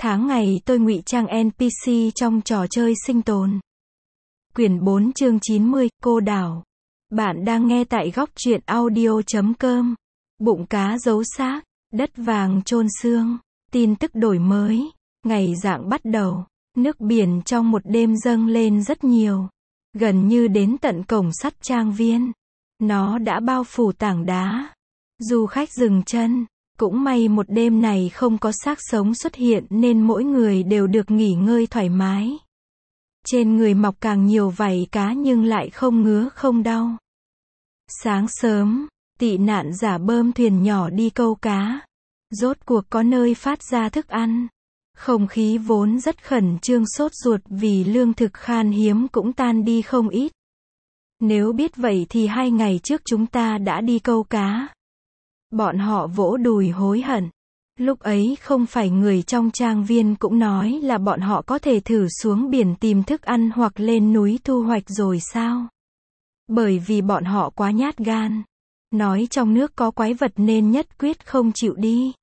Tháng ngày tôi ngụy trang NPC trong trò chơi sinh tồn. Quyển 4 chương 90, cô đảo. Bạn đang nghe tại góc truyện audio.com. Bụng cá giấu xác, đất vàng chôn xương. Tin tức đổi mới. Ngày rạng bắt đầu. Nước biển trong một đêm dâng lên rất nhiều. Gần như đến tận cổng sắt trang viên. Nó đã bao phủ tảng đá. Du khách dừng chân. Cũng may một đêm này không có xác sống xuất hiện nên mỗi người đều được nghỉ ngơi thoải mái. Trên người mọc càng nhiều vảy cá nhưng lại không ngứa không đau. Sáng sớm, tị nạn giả bơm thuyền nhỏ đi câu cá. Rốt cuộc có nơi phát ra thức ăn. Không khí vốn rất khẩn trương sốt ruột vì lương thực khan hiếm cũng tan đi không ít. Nếu biết vậy thì 2 ngày trước chúng ta đã đi câu cá. Bọn họ vỗ đùi hối hận. Lúc ấy không phải người trong trang viên cũng nói là bọn họ có thể thử xuống biển tìm thức ăn hoặc lên núi thu hoạch rồi sao? Bởi vì bọn họ quá nhát gan. Nói trong nước có quái vật nên nhất quyết không chịu đi.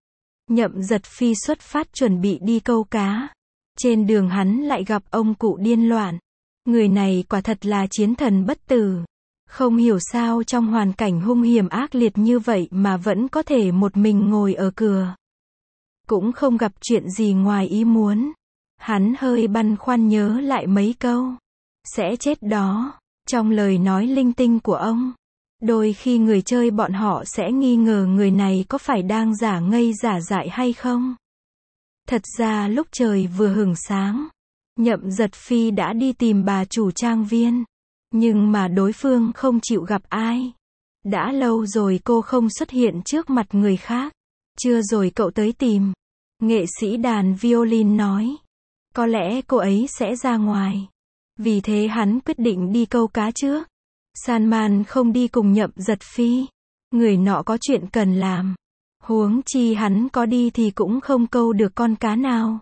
Nhậm Giật Phi xuất phát chuẩn bị đi câu cá. Trên đường hắn lại gặp ông cụ điên loạn. Người này quả thật là chiến thần bất tử. Không hiểu sao trong hoàn cảnh hung hiểm ác liệt như vậy mà vẫn có thể một mình ngồi ở cửa. Cũng không gặp chuyện gì ngoài ý muốn. Hắn hơi băn khoăn nhớ lại mấy câu. Sẽ chết đó. Trong lời nói linh tinh của ông. Đôi khi người chơi bọn họ sẽ nghi ngờ người này có phải đang giả ngây giả dại hay không. Thật ra lúc trời vừa hửng sáng. Nhậm Giật Phi đã đi tìm bà chủ trang viên. Nhưng mà đối phương không chịu gặp ai. Đã lâu rồi cô không xuất hiện trước mặt người khác. Chưa rồi cậu tới tìm. Nghệ sĩ đàn violin nói. Có lẽ cô ấy sẽ ra ngoài. Vì thế hắn quyết định đi câu cá trước. Salman không đi cùng Nhậm Giật Phi. Người nọ có chuyện cần làm. Huống chi hắn có đi thì cũng không câu được con cá nào.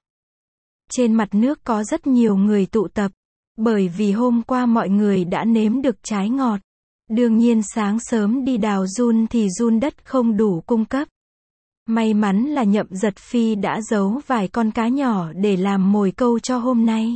Trên mặt nước có rất nhiều người tụ tập. Bởi vì hôm qua mọi người đã nếm được trái ngọt. Đương nhiên sáng sớm đi đào giun thì giun đất không đủ cung cấp. May mắn là Nhậm Giật Phi đã giấu vài con cá nhỏ để làm mồi câu cho hôm nay.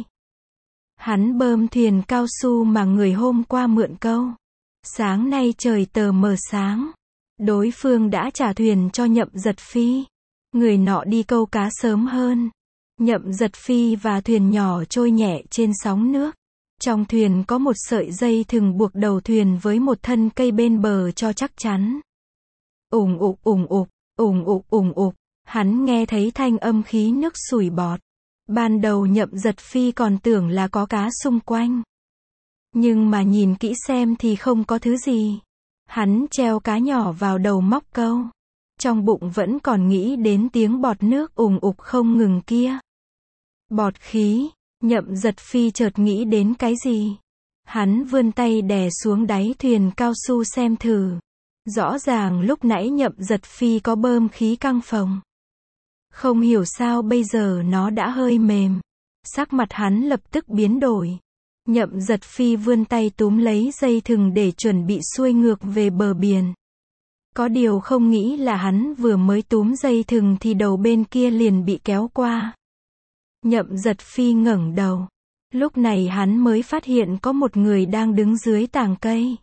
Hắn bơm thuyền cao su mà người hôm qua mượn câu. Sáng nay trời tờ mờ sáng. Đối phương đã trả thuyền cho Nhậm Giật Phi. Người nọ đi câu cá sớm hơn. Nhậm Giật Phi và thuyền nhỏ trôi nhẹ trên sóng nước. Trong thuyền có một sợi dây thừng buộc đầu thuyền với một thân cây bên bờ cho chắc chắn. Ủng ục ủng ục, ủng ục ủng ục. Hắn nghe thấy thanh âm khí nước sủi bọt. Ban đầu Nhậm Giật Phi còn tưởng là có cá xung quanh. Nhưng mà nhìn kỹ xem thì không có thứ gì. Hắn treo cá nhỏ vào đầu móc câu. Trong bụng vẫn còn nghĩ đến tiếng bọt nước ủng ục không ngừng kia. Bọt khí. Nhậm Giật Phi chợt nghĩ đến cái gì. Hắn vươn tay đè xuống đáy thuyền cao su xem thử. Rõ ràng lúc nãy Nhậm Giật Phi có bơm khí căng phồng. Không hiểu sao bây giờ nó đã hơi mềm. Sắc mặt hắn lập tức biến đổi. Nhậm Giật Phi vươn tay túm lấy dây thừng để chuẩn bị xuôi ngược về bờ biển. Có điều không nghĩ là hắn vừa mới túm dây thừng thì đầu bên kia liền bị kéo qua. Nhậm Giật Phi ngẩng đầu. Lúc này hắn mới phát hiện có một người đang đứng dưới tàng cây.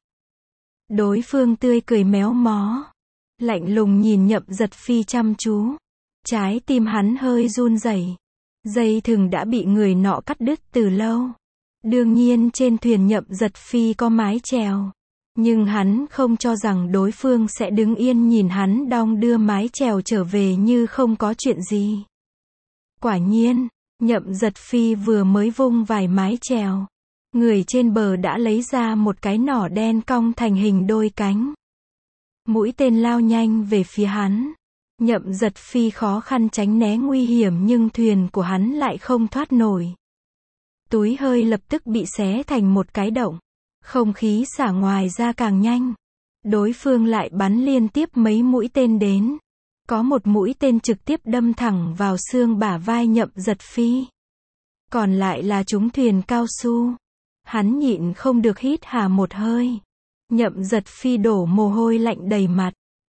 Đối phương tươi cười méo mó. Lạnh lùng nhìn Nhậm Giật Phi chăm chú. Trái tim hắn hơi run rẩy. Dây thừng đã bị người nọ cắt đứt từ lâu. Đương nhiên trên thuyền Nhậm Giật Phi có mái chèo. Nhưng hắn không cho rằng đối phương sẽ đứng yên nhìn hắn đong đưa mái chèo trở về như không có chuyện gì. Quả nhiên, Nhậm Giật Phi vừa mới vung vài mái chèo. Người trên bờ đã lấy ra một cái nỏ đen cong thành hình đôi cánh. Mũi tên lao nhanh về phía hắn. Nhậm Giật Phi khó khăn tránh né nguy hiểm nhưng thuyền của hắn lại không thoát nổi. Túi hơi lập tức bị xé thành một cái động. Không khí xả ngoài ra càng nhanh. Đối phương lại bắn liên tiếp mấy mũi tên đến. Có một mũi tên trực tiếp đâm thẳng vào xương bả vai Nhậm Giật Phi. Còn lại là trúng thuyền cao su. Hắn nhịn không được hít hà một hơi. Nhậm Giật Phi đổ mồ hôi lạnh đầy mặt.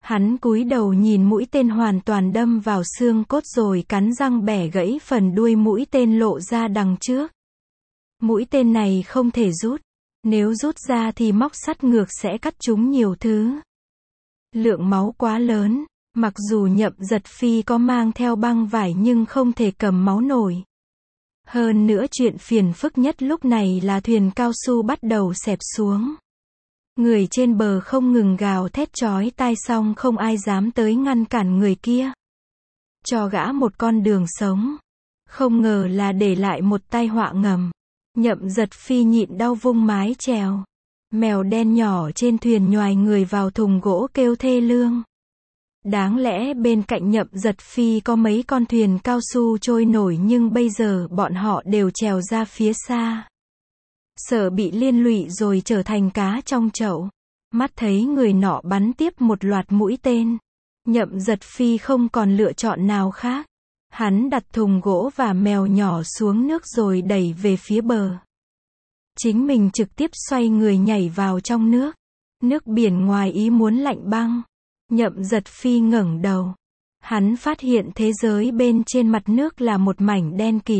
Hắn cúi đầu nhìn mũi tên hoàn toàn đâm vào xương cốt rồi cắn răng bẻ gãy phần đuôi mũi tên lộ ra đằng trước. Mũi tên này không thể rút. Nếu rút ra thì móc sắt ngược sẽ cắt trúng nhiều thứ. Lượng máu quá lớn. Mặc dù Nhậm Giật Phi có mang theo băng vải nhưng không thể cầm máu nổi. Hơn nữa chuyện phiền phức nhất lúc này là thuyền cao su bắt đầu xẹp xuống. Người trên bờ không ngừng gào thét chói tai xong không ai dám tới ngăn cản người kia. Cho gã một con đường sống. Không ngờ là để lại một tai họa ngầm. Nhậm Giật Phi nhịn đau vung mái chèo. Mèo đen nhỏ trên thuyền nhoài người vào thùng gỗ kêu thê lương. Đáng lẽ bên cạnh Nhậm Giật Phi có mấy con thuyền cao su trôi nổi nhưng bây giờ bọn họ đều trèo ra phía xa. Sợ bị liên lụy rồi trở thành cá trong chậu. Mắt thấy người nọ bắn tiếp một loạt mũi tên. Nhậm Giật Phi không còn lựa chọn nào khác. Hắn đặt thùng gỗ và mèo nhỏ xuống nước rồi đẩy về phía bờ. Chính mình trực tiếp xoay người nhảy vào trong nước. Nước biển ngoài ý muốn lạnh băng. Nhậm Giật Phi ngẩng đầu. Hắn phát hiện thế giới bên trên mặt nước là một mảnh đen kịt.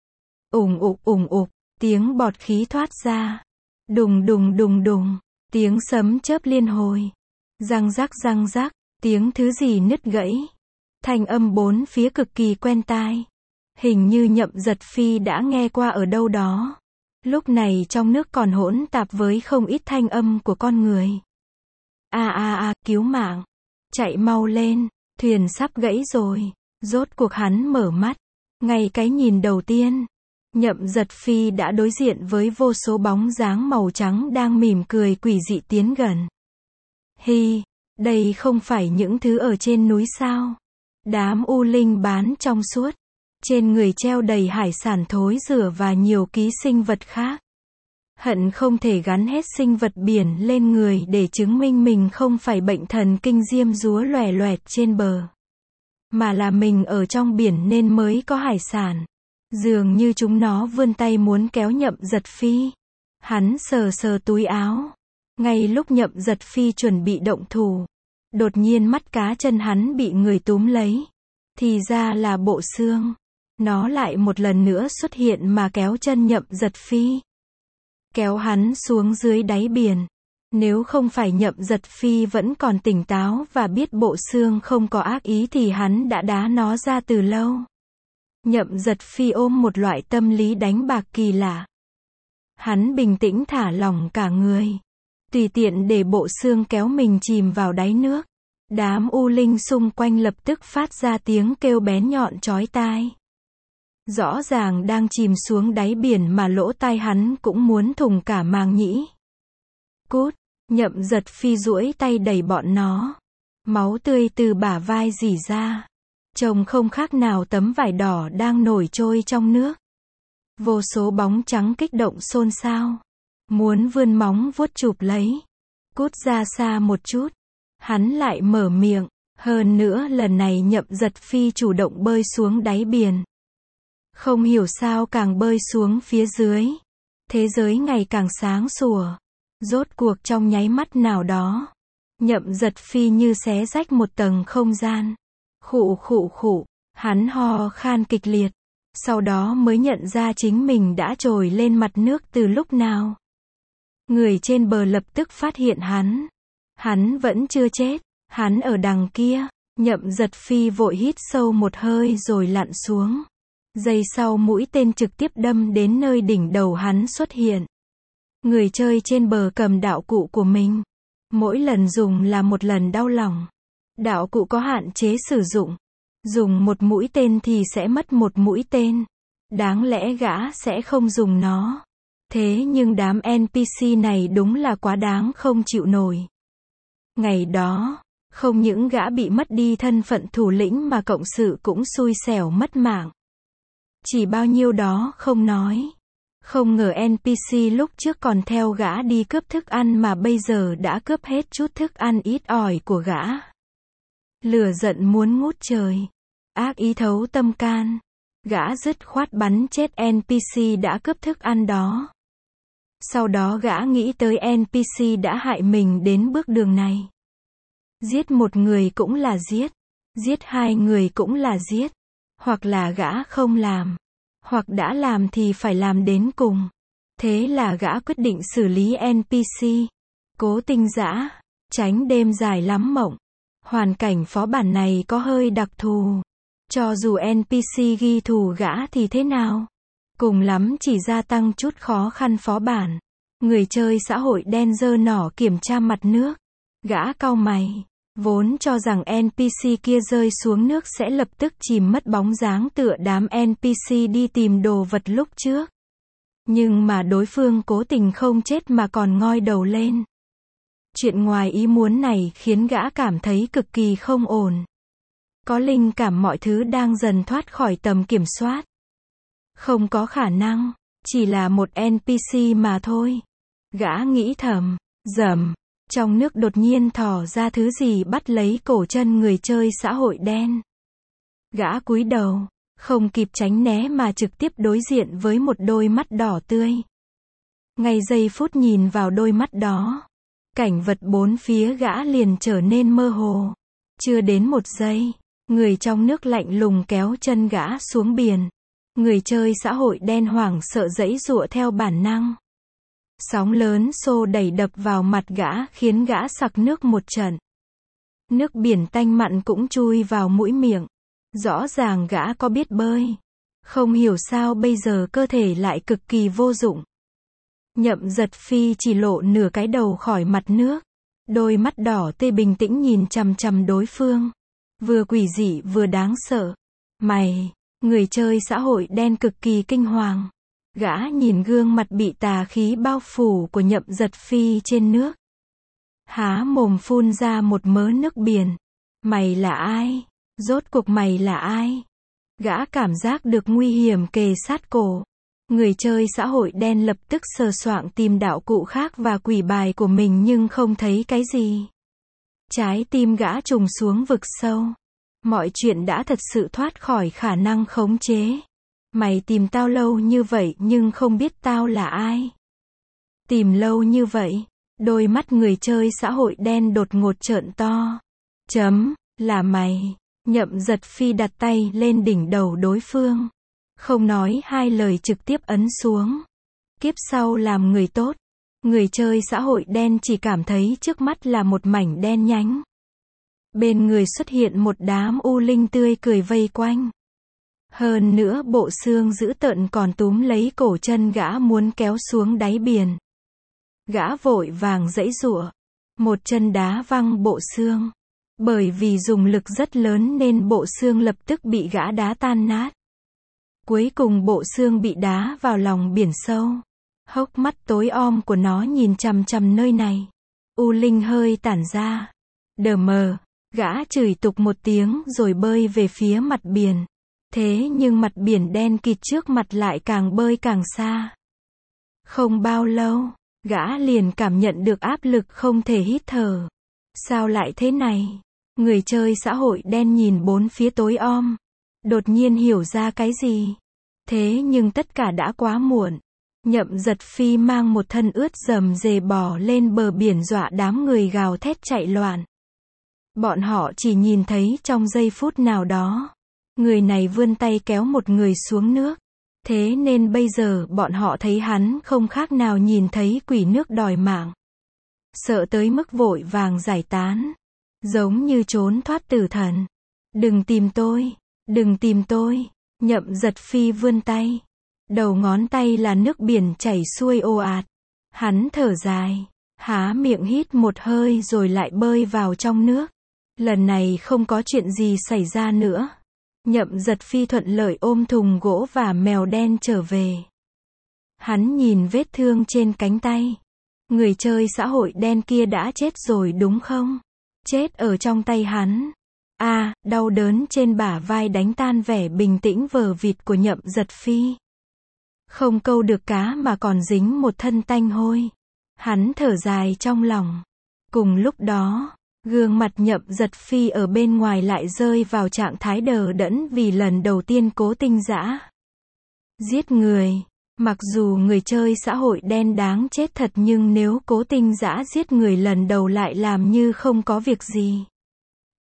Ủng ục, tiếng bọt khí thoát ra. Đùng đùng đùng đùng, tiếng sấm chớp liên hồi. Răng rắc, tiếng thứ gì nứt gãy. Thanh âm bốn phía cực kỳ quen tai. Hình như Nhậm Giật Phi đã nghe qua ở đâu đó. Lúc này trong nước còn hỗn tạp với không ít thanh âm của con người. Cứu mạng. Chạy mau lên, thuyền sắp gãy rồi. Rốt cuộc hắn mở mắt. Ngay cái nhìn đầu tiên, Nhậm Giật Phi đã đối diện với vô số bóng dáng màu trắng đang mỉm cười quỷ dị tiến gần. Đây không phải những thứ ở trên núi sao? Đám u linh bán trong suốt. Trên người treo đầy hải sản thối rữa và nhiều ký sinh vật khác. Hận không thể gắn hết sinh vật biển lên người để chứng minh mình không phải bệnh thần kinh diêm dúa loè loẹt trên bờ. Mà là mình ở trong biển nên mới có hải sản. Dường như chúng nó vươn tay muốn kéo Nhậm Giật Phi. Hắn sờ túi áo. Ngay lúc Nhậm Giật Phi chuẩn bị động thủ. Đột nhiên mắt cá chân hắn bị người túm lấy. Thì ra là bộ xương. Nó lại một lần nữa xuất hiện mà kéo chân Nhậm Giật Phi. Kéo hắn xuống dưới đáy biển. Nếu không phải Nhậm Giật Phi vẫn còn tỉnh táo và biết bộ xương không có ác ý thì hắn đã đá nó ra từ lâu. Nhậm Giật Phi ôm một loại tâm lý đánh bạc kỳ lạ. Hắn bình tĩnh thả lỏng cả người. Tùy tiện để bộ xương kéo mình chìm vào đáy nước. Đám u linh xung quanh lập tức phát ra tiếng kêu bén nhọn chói tai. Rõ ràng đang chìm xuống đáy biển mà lỗ tai hắn cũng muốn thủng cả màng nhĩ. Cút, Nhậm Giật Phi duỗi tay đẩy bọn nó. Máu tươi từ bả vai rỉ ra. Trông không khác nào tấm vải đỏ đang nổi trôi trong nước. Vô số bóng trắng kích động xôn xao. Muốn vươn móng vuốt chụp lấy. Cút ra xa một chút. Hắn lại mở miệng. Hơn nữa lần này Nhậm Giật Phi chủ động bơi xuống đáy biển. Không hiểu sao càng bơi xuống phía dưới. Thế giới ngày càng sáng sủa. Rốt cuộc trong nháy mắt nào đó. Nhậm Giật Phi như xé rách một tầng không gian. Khụ. Hắn ho khan kịch liệt. Sau đó mới nhận ra chính mình đã trồi lên mặt nước từ lúc nào. Người trên bờ lập tức phát hiện hắn. Hắn vẫn chưa chết. Hắn ở đằng kia. Nhậm Giật Phi vội hít sâu một hơi rồi lặn xuống. Giây sau mũi tên trực tiếp đâm đến nơi đỉnh đầu hắn xuất hiện. Người chơi trên bờ cầm đạo cụ của mình. Mỗi lần dùng là một lần đau lòng. Đạo cụ có hạn chế sử dụng. Dùng một mũi tên thì sẽ mất một mũi tên. Đáng lẽ gã sẽ không dùng nó. Thế nhưng đám NPC này đúng là quá đáng không chịu nổi. Ngày đó, không những gã bị mất đi thân phận thủ lĩnh mà cộng sự cũng xui xẻo mất mạng. Chỉ bao nhiêu đó không nói. Không ngờ NPC lúc trước còn theo gã đi cướp thức ăn mà bây giờ đã cướp hết chút thức ăn ít ỏi của gã. Lửa giận muốn ngút trời. Ác ý thấu tâm can. Gã dứt khoát bắn chết NPC đã cướp thức ăn đó. Sau đó gã nghĩ tới NPC đã hại mình đến bước đường này. Giết một người cũng là giết. Giết hai người cũng là giết. Hoặc là gã không làm. Hoặc đã làm thì phải làm đến cùng. Thế là gã quyết định xử lý NPC. Cố Tinh Dã. Tránh đêm dài lắm mộng. Hoàn cảnh phó bản này có hơi đặc thù. Cho dù NPC ghi thù gã thì thế nào? Cùng lắm chỉ gia tăng chút khó khăn phó bản. Người chơi xã hội đen giơ nỏ kiểm tra mặt nước. Gã cau mày. Vốn cho rằng NPC kia rơi xuống nước sẽ lập tức chìm mất bóng dáng tựa đám NPC đi tìm đồ vật lúc trước. Nhưng mà đối phương cố tình không chết mà còn ngoi đầu lên. Chuyện ngoài ý muốn này khiến gã cảm thấy cực kỳ không ổn. Có linh cảm mọi thứ đang dần thoát khỏi tầm kiểm soát. Không có khả năng, chỉ là một NPC mà thôi. Gã nghĩ thầm, rầm, trong nước đột nhiên thò ra thứ gì bắt lấy cổ chân người chơi xã hội đen. Gã cúi đầu, không kịp tránh né mà trực tiếp đối diện với một đôi mắt đỏ tươi. Ngay giây phút nhìn vào đôi mắt đó, cảnh vật bốn phía gã liền trở nên mơ hồ. Chưa đến một giây, người trong nước lạnh lùng kéo chân gã xuống biển. Người chơi xã hội đen hoảng sợ giãy giụa theo bản năng. Sóng lớn xô đẩy đập vào mặt gã khiến gã sặc nước một trận. Nước biển tanh mặn cũng chui vào mũi miệng. Rõ ràng gã có biết bơi. Không hiểu sao bây giờ cơ thể lại cực kỳ vô dụng. Nhậm Giật Phi chỉ lộ nửa cái đầu khỏi mặt nước. Đôi mắt đỏ tê bình tĩnh nhìn chằm chằm đối phương. Vừa quỷ dị vừa đáng sợ. Mày, người chơi xã hội đen cực kỳ kinh hoàng. Gã nhìn gương mặt bị tà khí bao phủ của Nhậm Giật Phi trên nước. Há mồm phun ra một mớ nước biển. Mày là ai? Rốt cuộc mày là ai? Gã cảm giác được nguy hiểm kề sát cổ. Người chơi xã hội đen lập tức sờ soạng tìm đạo cụ khác và quỷ bài của mình nhưng không thấy cái gì. Trái tim gã trùng xuống vực sâu. Mọi chuyện đã thật sự thoát khỏi khả năng khống chế. Mày tìm tao lâu như vậy nhưng không biết tao là ai. Tìm lâu như vậy, đôi mắt người chơi xã hội đen đột ngột trợn to. Là mày. Nhậm Giật Phi đặt tay lên đỉnh đầu đối phương. Không nói hai lời trực tiếp ấn xuống. Kiếp sau làm người tốt. Người chơi xã hội đen chỉ cảm thấy trước mắt là một mảnh đen nhánh. Bên người xuất hiện một đám u linh tươi cười vây quanh. Hơn nữa bộ xương dữ tợn còn túm lấy cổ chân gã muốn kéo xuống đáy biển. Gã vội vàng giãy giụa. Một chân đá văng bộ xương. Bởi vì dùng lực rất lớn nên bộ xương lập tức bị gã đá tan nát. Cuối cùng bộ xương bị đá vào lòng biển sâu. Hốc mắt tối om của nó nhìn chằm chằm nơi này. U linh hơi tản ra. Đờ mờ, gã chửi tục một tiếng rồi bơi về phía mặt biển. Thế nhưng mặt biển đen kịt trước mặt lại càng bơi càng xa. Không bao lâu, gã liền cảm nhận được áp lực không thể hít thở. Sao lại thế này? Người chơi xã hội đen nhìn bốn phía tối om. Đột nhiên hiểu ra cái gì? Thế nhưng tất cả đã quá muộn. Nhậm Giật Phi mang một thân ướt rầm rề bò lên bờ biển dọa đám người gào thét chạy loạn. Bọn họ chỉ nhìn thấy trong giây phút nào đó. Người này vươn tay kéo một người xuống nước. Thế nên bây giờ bọn họ thấy hắn không khác nào nhìn thấy quỷ nước đòi mạng. Sợ tới mức vội vàng giải tán. Giống như trốn thoát tử thần. Đừng tìm tôi. Đừng tìm tôi. Nhậm Giật Phi vươn tay. Đầu ngón tay là nước biển chảy xuôi ồ ạt. Hắn thở dài. Há miệng hít một hơi rồi lại bơi vào trong nước. Lần này không có chuyện gì xảy ra nữa. Nhậm Giật Phi thuận lợi ôm thùng gỗ và mèo đen trở về. Hắn nhìn vết thương trên cánh tay. Người chơi xã hội đen kia đã chết rồi đúng không? Chết ở trong tay hắn. Đau đớn trên bả vai đánh tan vẻ bình tĩnh vờ vịt của Nhậm Giật Phi. Không câu được cá mà còn dính một thân tanh hôi. Hắn thở dài trong lòng. Cùng lúc đó, gương mặt Nhậm Giật Phi ở bên ngoài lại rơi vào trạng thái đờ đẫn vì lần đầu tiên Cố Tinh Dã giết người. Mặc dù người chơi xã hội đen đáng chết thật nhưng nếu Cố Tinh Dã giết người lần đầu lại làm như không có việc gì.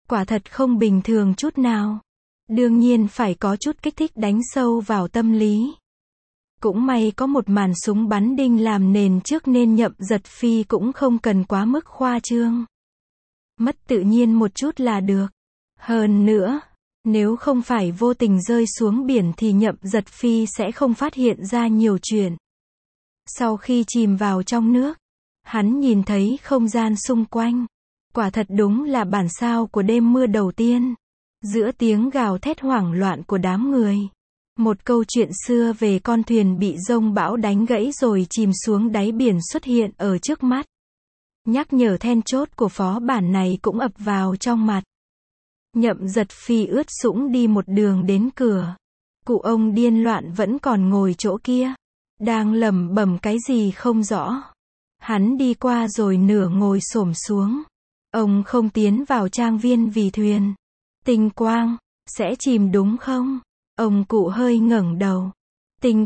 Quả thật không bình thường chút nào. Đương nhiên phải có chút kích thích đánh sâu vào tâm lý. Cũng may có một màn súng bắn đinh làm nền trước nên Nhậm Giật Phi cũng không cần quá mức khoa trương. Mất tự nhiên một chút là được. Hơn nữa, nếu không phải vô tình rơi xuống biển thì Nhậm Giật Phi sẽ không phát hiện ra nhiều chuyện. Sau khi chìm vào trong nước, hắn nhìn thấy không gian xung quanh. Quả thật đúng là bản sao của đêm mưa đầu tiên. Giữa tiếng gào thét hoảng loạn của đám người. Một câu chuyện xưa về con thuyền bị giông bão đánh gãy rồi chìm xuống đáy biển xuất hiện ở trước mắt. Nhắc nhở then chốt của phó bản này cũng ập vào trong mặt. Nhậm Giật Phi ướt sũng đi một đường đến cửa. Cụ ông điên loạn vẫn còn ngồi chỗ kia. Đang lẩm bẩm cái gì không rõ. Hắn đi qua rồi nửa ngồi xổm xuống. Ông không tiến vào trang viên vì thuyền Tinh Quang sẽ chìm đúng không? Ông cụ hơi ngẩng đầu. Tinh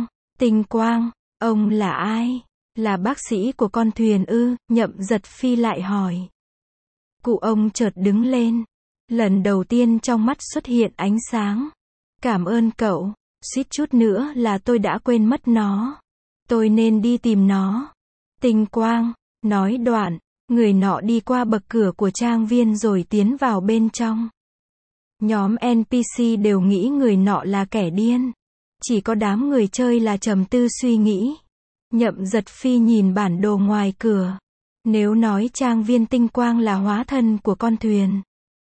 Quang, ông là ai? Là bác sĩ của con thuyền ư? Nhậm Giật Phi lại hỏi. Cụ ông chợt đứng lên. Lần đầu tiên trong mắt xuất hiện ánh sáng. Cảm ơn cậu, suýt chút nữa là tôi đã quên mất nó. Tôi nên đi tìm nó. Tinh Quang nói đoạn, người nọ đi qua bậc cửa của trang viên rồi tiến vào bên trong. Nhóm NPC đều nghĩ người nọ là kẻ điên. Chỉ có đám người chơi là trầm tư suy nghĩ. Nhậm Giật Phi nhìn bản đồ ngoài cửa. Nếu nói trang viên Tinh Quang là hóa thân của con thuyền,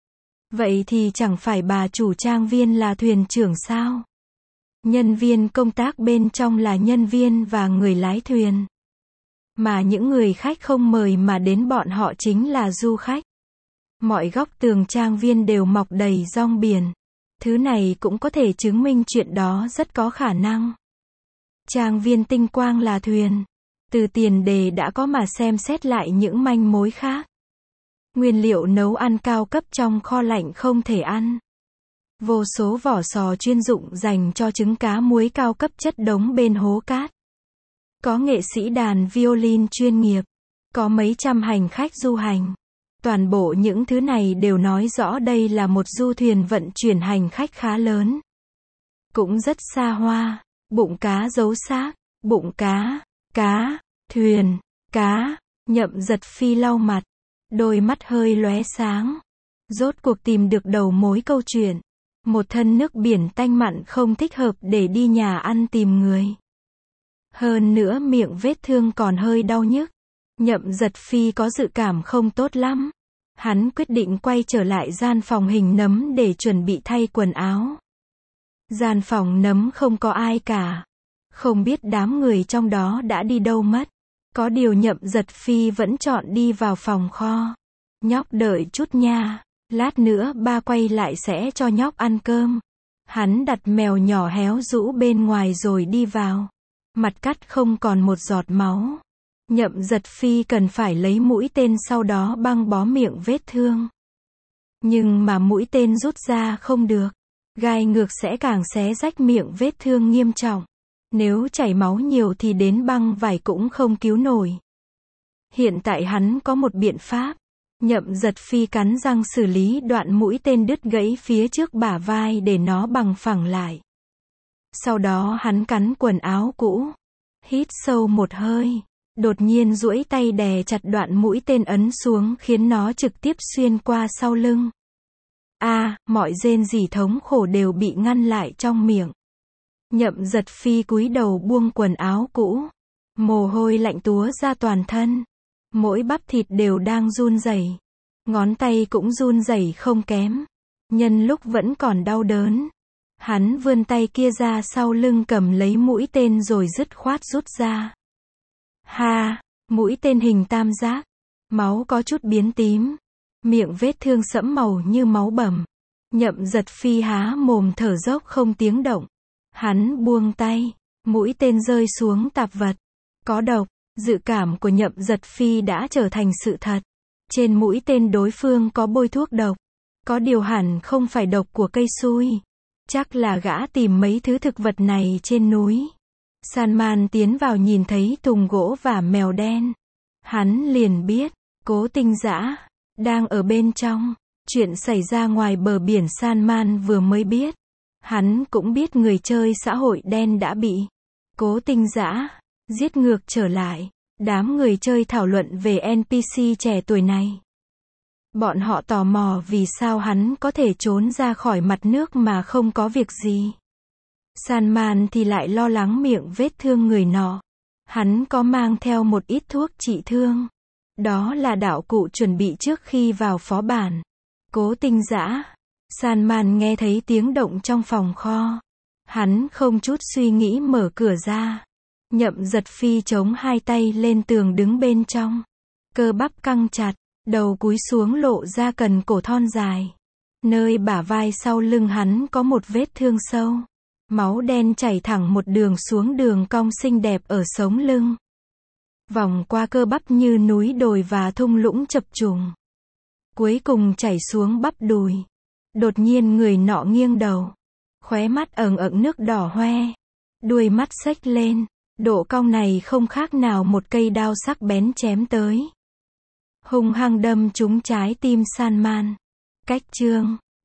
vậy thì chẳng phải bà chủ trang viên là thuyền trưởng sao? Nhân viên công tác bên trong là nhân viên và người lái thuyền. Mà những người khách không mời mà đến bọn họ chính là du khách. Mọi góc tường trang viên đều mọc đầy rong biển. Thứ này cũng có thể chứng minh chuyện đó rất có khả năng. Trang viên Tinh Quang là thuyền. Từ tiền đề đã có mà xem xét lại những manh mối khác. Nguyên liệu nấu ăn cao cấp trong kho lạnh không thể ăn. Vô số vỏ sò chuyên dụng dành cho trứng cá muối cao cấp chất đống bên hố cát. Có nghệ sĩ đàn violin chuyên nghiệp. Có mấy trăm hành khách du hành. Toàn bộ những thứ này đều nói rõ đây là một du thuyền vận chuyển hành khách khá lớn. Cũng rất xa hoa. Bụng cá giấu xác. Bụng cá, thuyền, cá. Nhậm Giật Phi lau mặt. Đôi mắt hơi lóe sáng. Rốt cuộc tìm được đầu mối câu chuyện. Một thân nước biển tanh mặn không thích hợp để đi nhà ăn tìm người. Hơn nữa miệng vết thương còn hơi đau nhức. Nhậm Giật Phi có dự cảm không tốt lắm. Hắn quyết định quay trở lại gian phòng hình nấm để chuẩn bị thay quần áo. Gian phòng nấm không có ai cả. Không biết đám người trong đó đã đi đâu mất. Có điều Nhậm Giật Phi vẫn chọn đi vào phòng kho. Nhóc đợi chút nha. Lát nữa ba quay lại sẽ cho nhóc ăn cơm. Hắn đặt mèo nhỏ héo rũ bên ngoài rồi đi vào. Mặt cắt không còn một giọt máu. Nhậm Giật Phi cần phải lấy mũi tên sau đó băng bó miệng vết thương. Nhưng mà mũi tên rút ra không được. Gai ngược sẽ càng xé rách miệng vết thương nghiêm trọng. Nếu chảy máu nhiều thì đến băng vải cũng không cứu nổi. Hiện tại hắn có một biện pháp. Nhậm Giật Phi cắn răng xử lý đoạn mũi tên đứt gãy phía trước bả vai để nó bằng phẳng lại. Sau đó hắn cắn quần áo cũ. Hít sâu một hơi. Đột nhiên duỗi tay đè chặt đoạn mũi tên ấn xuống khiến nó trực tiếp xuyên qua sau lưng. Mọi rên rỉ thống khổ đều bị ngăn lại trong miệng. Nhậm Giật Phi cúi đầu buông quần áo cũ. Mồ hôi lạnh túa ra toàn thân. Mỗi bắp thịt đều đang run rẩy. Ngón tay cũng run rẩy không kém. Nhân lúc vẫn còn đau đớn. Hắn vươn tay kia ra sau lưng cầm lấy mũi tên rồi dứt khoát rút ra. Mũi tên hình tam giác. Máu có chút biến tím. Miệng vết thương sẫm màu như máu bầm. Nhậm Giật Phi há mồm thở dốc không tiếng động. Hắn buông tay. Mũi tên rơi xuống tạp vật. Có độc. Dự cảm của Nhậm Giật Phi đã trở thành sự thật. Trên mũi tên đối phương có bôi thuốc độc. Có điều hẳn không phải độc của cây xui. Chắc là gã tìm mấy thứ thực vật này trên núi. Salman tiến vào nhìn thấy thùng gỗ và mèo đen. Hắn liền biết, Cố Tinh Dã đang ở bên trong. Chuyện xảy ra ngoài bờ biển Salman vừa mới biết. Hắn cũng biết người chơi xã hội đen đã bị cố tình giã, giết ngược trở lại. Đám người chơi thảo luận về NPC trẻ tuổi này. Bọn họ tò mò vì sao hắn có thể trốn ra khỏi mặt nước mà không có việc gì. Salman thì lại lo lắng miệng vết thương người nọ. Hắn có mang theo một ít thuốc trị thương. Đó là đạo cụ chuẩn bị trước khi vào phó bản. Cố tình giã. Salman nghe thấy tiếng động trong phòng kho. Hắn không chút suy nghĩ mở cửa ra. Nhậm Giật Phi chống hai tay lên tường đứng bên trong. Cơ bắp căng chặt, đầu cúi xuống lộ ra cần cổ thon dài. Nơi bả vai sau lưng hắn có một vết thương sâu. Máu đen chảy thẳng một đường xuống đường cong xinh đẹp ở sống lưng. Vòng qua cơ bắp như núi đồi và thung lũng chập trùng. Cuối cùng chảy xuống bắp đùi. Đột nhiên người nọ nghiêng đầu. Khóe mắt ẩn ẩn nước đỏ hoe. Đuôi mắt xếch lên. Độ cong này không khác nào một cây đao sắc bén chém tới. Hung hăng đâm trúng trái tim Salman. Cách chương